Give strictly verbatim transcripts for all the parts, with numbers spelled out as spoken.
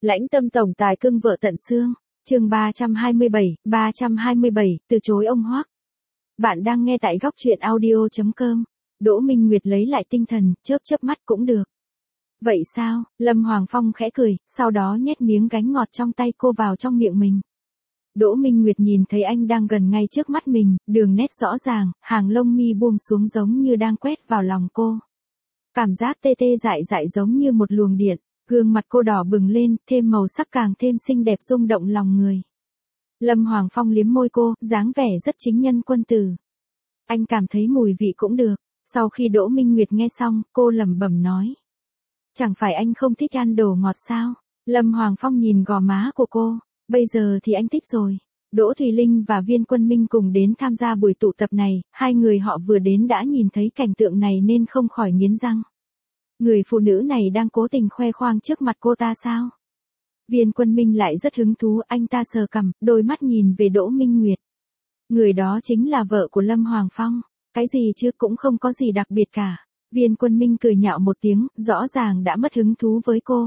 Lãnh tâm tổng tài cưng vợ tận xương. Chương ba trăm hai mươi bảy, ba trăm hai mươi bảy, từ chối ông Hoắc. Bạn đang nghe tại góc truyện audio chấm com. Đỗ Minh Nguyệt lấy lại tinh thần, chớp chớp mắt cũng được. Vậy sao? Lâm Hoàng Phong khẽ cười, sau đó nhét miếng gánh ngọt trong tay cô vào trong miệng mình. Đỗ Minh Nguyệt nhìn thấy anh đang gần ngay trước mắt mình, đường nét rõ ràng, hàng lông mi buông xuống giống như đang quét vào lòng cô. Cảm giác tê tê dại dại giống như một luồng điện, gương mặt cô đỏ bừng lên, thêm màu sắc càng thêm xinh đẹp rung động lòng người. Lâm Hoàng Phong liếm môi cô, dáng vẻ rất chính nhân quân tử. Anh cảm thấy mùi vị cũng được. Sau khi Đỗ Minh Nguyệt nghe xong, cô lẩm bẩm nói. Chẳng phải anh không thích ăn đồ ngọt sao? Lâm Hoàng Phong nhìn gò má của cô. Bây giờ thì anh thích rồi. Đỗ Thùy Linh và Viên Quân Minh cùng đến tham gia buổi tụ tập này, hai người họ vừa đến đã nhìn thấy cảnh tượng này nên không khỏi nghiến răng. Người phụ nữ này đang cố tình khoe khoang trước mặt cô ta sao? Viên Quân Minh lại rất hứng thú, anh ta sờ cằm, đôi mắt nhìn về Đỗ Minh Nguyệt. Người đó chính là vợ của Lâm Hoàng Phong. Cái gì chứ, cũng không có gì đặc biệt cả. Viên Quân Minh cười nhạo một tiếng, rõ ràng đã mất hứng thú với cô.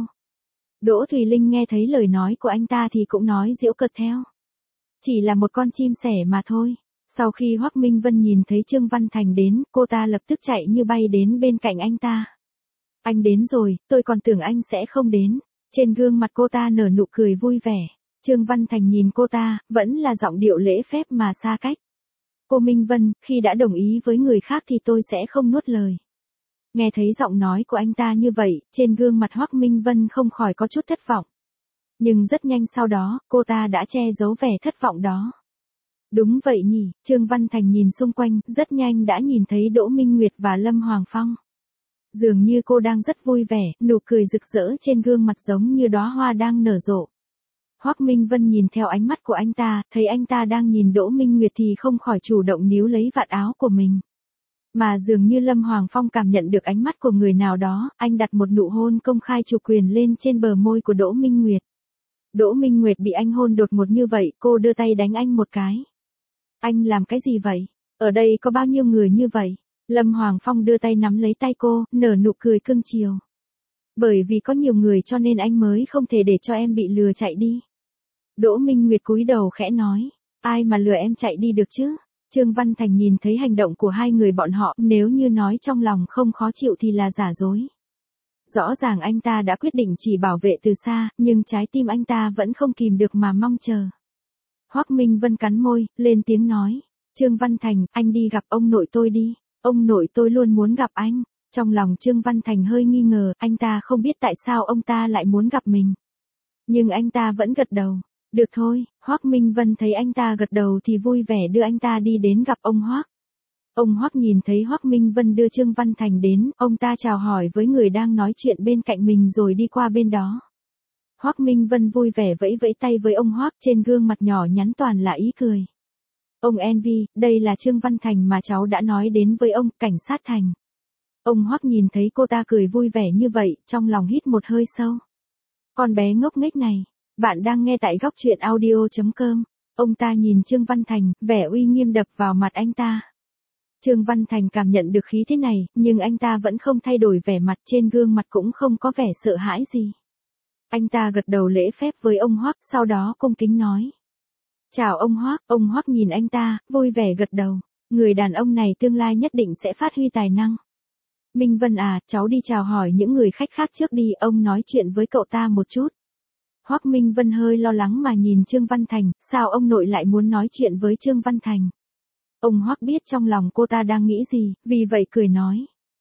Đỗ Thùy Linh nghe thấy lời nói của anh ta thì cũng nói giễu cợt theo. Chỉ là một con chim sẻ mà thôi. Sau khi Hoắc Minh Vân nhìn thấy Trương Văn Thành đến, cô ta lập tức chạy như bay đến bên cạnh anh ta. Anh đến rồi, tôi còn tưởng anh sẽ không đến. Trên gương mặt cô ta nở nụ cười vui vẻ. Trương Văn Thành nhìn cô ta, vẫn là giọng điệu lễ phép mà xa cách. Cô Minh Vân, khi đã đồng ý với người khác thì tôi sẽ không nuốt lời. Nghe thấy giọng nói của anh ta như vậy, trên gương mặt Hoắc Minh Vân không khỏi có chút thất vọng. Nhưng rất nhanh sau đó, cô ta đã che giấu vẻ thất vọng đó. Đúng vậy nhỉ, Trương Văn Thành nhìn xung quanh, rất nhanh đã nhìn thấy Đỗ Minh Nguyệt và Lâm Hoàng Phong. Dường như cô đang rất vui vẻ, nụ cười rực rỡ trên gương mặt giống như đóa hoa đang nở rộ. Hoắc Minh Vân nhìn theo ánh mắt của anh ta, thấy anh ta đang nhìn Đỗ Minh Nguyệt thì không khỏi chủ động níu lấy vạt áo của mình. Mà dường như Lâm Hoàng Phong cảm nhận được ánh mắt của người nào đó, anh đặt một nụ hôn công khai chủ quyền lên trên bờ môi của Đỗ Minh Nguyệt. Đỗ Minh Nguyệt bị anh hôn đột ngột như vậy, cô đưa tay đánh anh một cái. Anh làm cái gì vậy? Ở đây có bao nhiêu người như vậy? Lâm Hoàng Phong đưa tay nắm lấy tay cô, nở nụ cười cưng chiều. Bởi vì có nhiều người cho nên anh mới không thể để cho em bị lừa chạy đi. Đỗ Minh Nguyệt cúi đầu khẽ nói, ai mà lừa em chạy đi được chứ? Trương Văn Thành nhìn thấy hành động của hai người bọn họ, nếu như nói trong lòng không khó chịu thì là giả dối. Rõ ràng anh ta đã quyết định chỉ bảo vệ từ xa, nhưng trái tim anh ta vẫn không kìm được mà mong chờ. Hoắc Minh Vân cắn môi, lên tiếng nói, Trương Văn Thành, anh đi gặp ông nội tôi đi, ông nội tôi luôn muốn gặp anh. Trong lòng Trương Văn Thành hơi nghi ngờ, anh ta không biết tại sao ông ta lại muốn gặp mình. Nhưng anh ta vẫn gật đầu. Được thôi, Hoắc Minh Vân thấy anh ta gật đầu thì vui vẻ đưa anh ta đi đến gặp ông Hoắc. Ông Hoắc nhìn thấy Hoắc Minh Vân đưa Trương Văn Thành đến, ông ta chào hỏi với người đang nói chuyện bên cạnh mình rồi đi qua bên đó. Hoắc Minh Vân vui vẻ vẫy vẫy tay với ông Hoắc, trên gương mặt nhỏ nhắn toàn là ý cười. Ông Envy, đây là Trương Văn Thành mà cháu đã nói đến với ông, cảnh sát Thành. Ông Hoắc nhìn thấy cô ta cười vui vẻ như vậy, trong lòng hít một hơi sâu. Con bé ngốc nghếch này, bạn đang nghe tại góc truyện audio chấm com. Ông ta nhìn Trương Văn Thành, vẻ uy nghiêm đập vào mặt anh ta. Trương Văn Thành cảm nhận được khí thế này, nhưng anh ta vẫn không thay đổi vẻ mặt, trên gương mặt cũng không có vẻ sợ hãi gì. Anh ta gật đầu lễ phép với ông Hoắc, sau đó cung kính nói. Chào ông Hoắc, ông Hoắc nhìn anh ta, vui vẻ gật đầu. Người đàn ông này tương lai nhất định sẽ phát huy tài năng. Minh Vân à, cháu đi chào hỏi những người khách khác trước đi, ông nói chuyện với cậu ta một chút. Hoắc Minh Vân hơi lo lắng mà nhìn Trương Văn Thành, sao ông nội lại muốn nói chuyện với Trương Văn Thành? Ông Hoắc biết trong lòng cô ta đang nghĩ gì, vì vậy cười nói.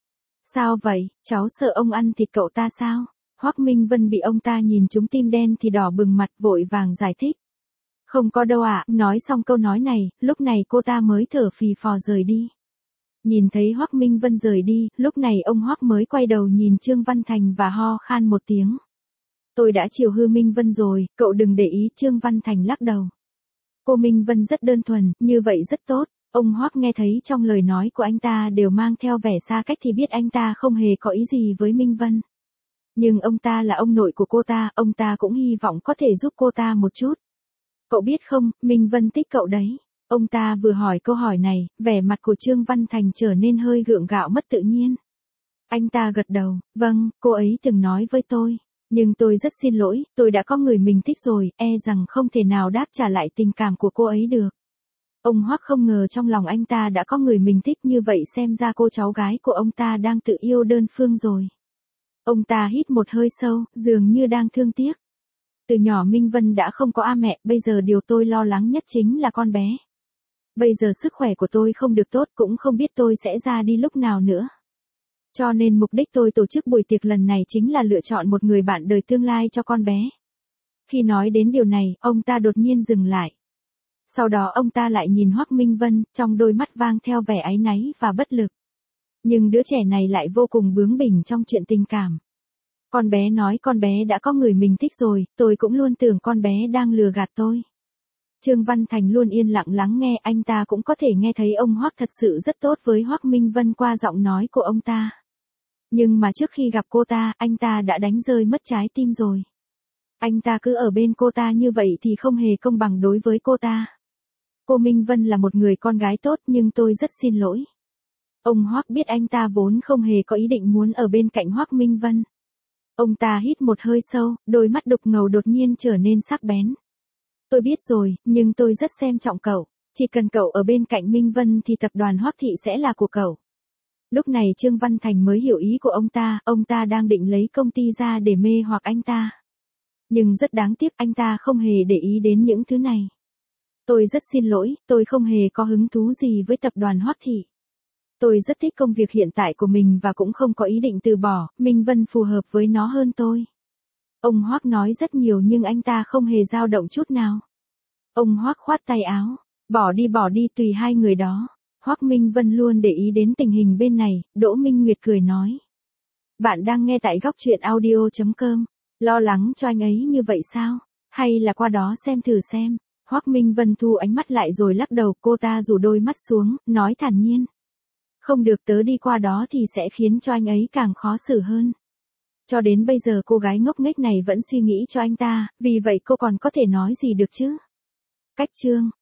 Sao vậy, cháu sợ ông ăn thịt cậu ta sao? Hoắc Minh Vân bị ông ta nhìn trúng tim đen thì đỏ bừng mặt, vội vàng giải thích. Không có đâu ạ, à. Nói xong câu nói này, lúc này cô ta mới thở phì phò rời đi. Nhìn thấy Hoắc Minh Vân rời đi, lúc này ông Hoắc mới quay đầu nhìn Trương Văn Thành và ho khan một tiếng. Tôi đã chiều hư Minh Vân rồi, cậu đừng để ý. Trương Văn Thành lắc đầu. Cô Minh Vân rất đơn thuần, như vậy rất tốt. Ông Hoắc nghe thấy trong lời nói của anh ta đều mang theo vẻ xa cách thì biết anh ta không hề có ý gì với Minh Vân. Nhưng ông ta là ông nội của cô ta, ông ta cũng hy vọng có thể giúp cô ta một chút. Cậu biết không, Minh Vân thích cậu đấy. Ông ta vừa hỏi câu hỏi này, vẻ mặt của Trương Văn Thành trở nên hơi gượng gạo mất tự nhiên. Anh ta gật đầu, vâng, cô ấy từng nói với tôi. Nhưng tôi rất xin lỗi, tôi đã có người mình thích rồi, e rằng không thể nào đáp trả lại tình cảm của cô ấy được. Ông Hoắc không ngờ trong lòng anh ta đã có người mình thích, như vậy xem ra cô cháu gái của ông ta đang tự yêu đơn phương rồi. Ông ta hít một hơi sâu, dường như đang thương tiếc. Từ nhỏ Minh Vân đã không có a mẹ, bây giờ điều tôi lo lắng nhất chính là con bé. Bây giờ sức khỏe của tôi không được tốt, cũng không biết tôi sẽ ra đi lúc nào nữa. Cho nên mục đích tôi tổ chức buổi tiệc lần này chính là lựa chọn một người bạn đời tương lai cho con bé. Khi nói đến điều này, ông ta đột nhiên dừng lại. Sau đó ông ta lại nhìn Hoắc Minh Vân, trong đôi mắt vang theo vẻ áy náy và bất lực. Nhưng đứa trẻ này lại vô cùng bướng bỉnh trong chuyện tình cảm. Con bé nói con bé đã có người mình thích rồi, tôi cũng luôn tưởng con bé đang lừa gạt tôi. Trương Văn Thành luôn yên lặng lắng nghe, anh ta cũng có thể nghe thấy ông Hoắc thật sự rất tốt với Hoắc Minh Vân qua giọng nói của ông ta. Nhưng mà trước khi gặp cô ta, anh ta đã đánh rơi mất trái tim rồi. Anh ta cứ ở bên cô ta như vậy thì không hề công bằng đối với cô ta. Cô Minh Vân là một người con gái tốt, nhưng tôi rất xin lỗi. Ông Hoắc biết anh ta vốn không hề có ý định muốn ở bên cạnh Hoắc Minh Vân. Ông ta hít một hơi sâu, đôi mắt đục ngầu đột nhiên trở nên sắc bén. Tôi biết rồi, nhưng tôi rất xem trọng cậu. Chỉ cần cậu ở bên cạnh Minh Vân thì tập đoàn Hoắc Thị sẽ là của cậu. Lúc này Trương Văn Thành mới hiểu ý của ông ta, ông ta đang định lấy công ty ra để mê hoặc anh ta. Nhưng rất đáng tiếc, anh ta không hề để ý đến những thứ này. Tôi rất xin lỗi, tôi không hề có hứng thú gì với tập đoàn Hoắc Thị. Tôi rất thích công việc hiện tại của mình và cũng không có ý định từ bỏ, Minh Vân phù hợp với nó hơn tôi. Ông Hoắc nói rất nhiều nhưng anh ta không hề dao động chút nào. Ông Hoắc khoát tay áo, bỏ đi bỏ đi tùy hai người đó. Hoắc Minh Vân luôn để ý đến tình hình bên này, Đỗ Minh Nguyệt cười nói. Bạn đang nghe tại góc truyện audio chấm com, lo lắng cho anh ấy như vậy sao? Hay là qua đó xem thử xem. Hoắc Minh Vân thu ánh mắt lại rồi lắc đầu, cô ta rủ đôi mắt xuống, nói thản nhiên. Không được, tớ đi qua đó thì sẽ khiến cho anh ấy càng khó xử hơn. Cho đến bây giờ cô gái ngốc nghếch này vẫn suy nghĩ cho anh ta, vì vậy cô còn có thể nói gì được chứ? Cách chương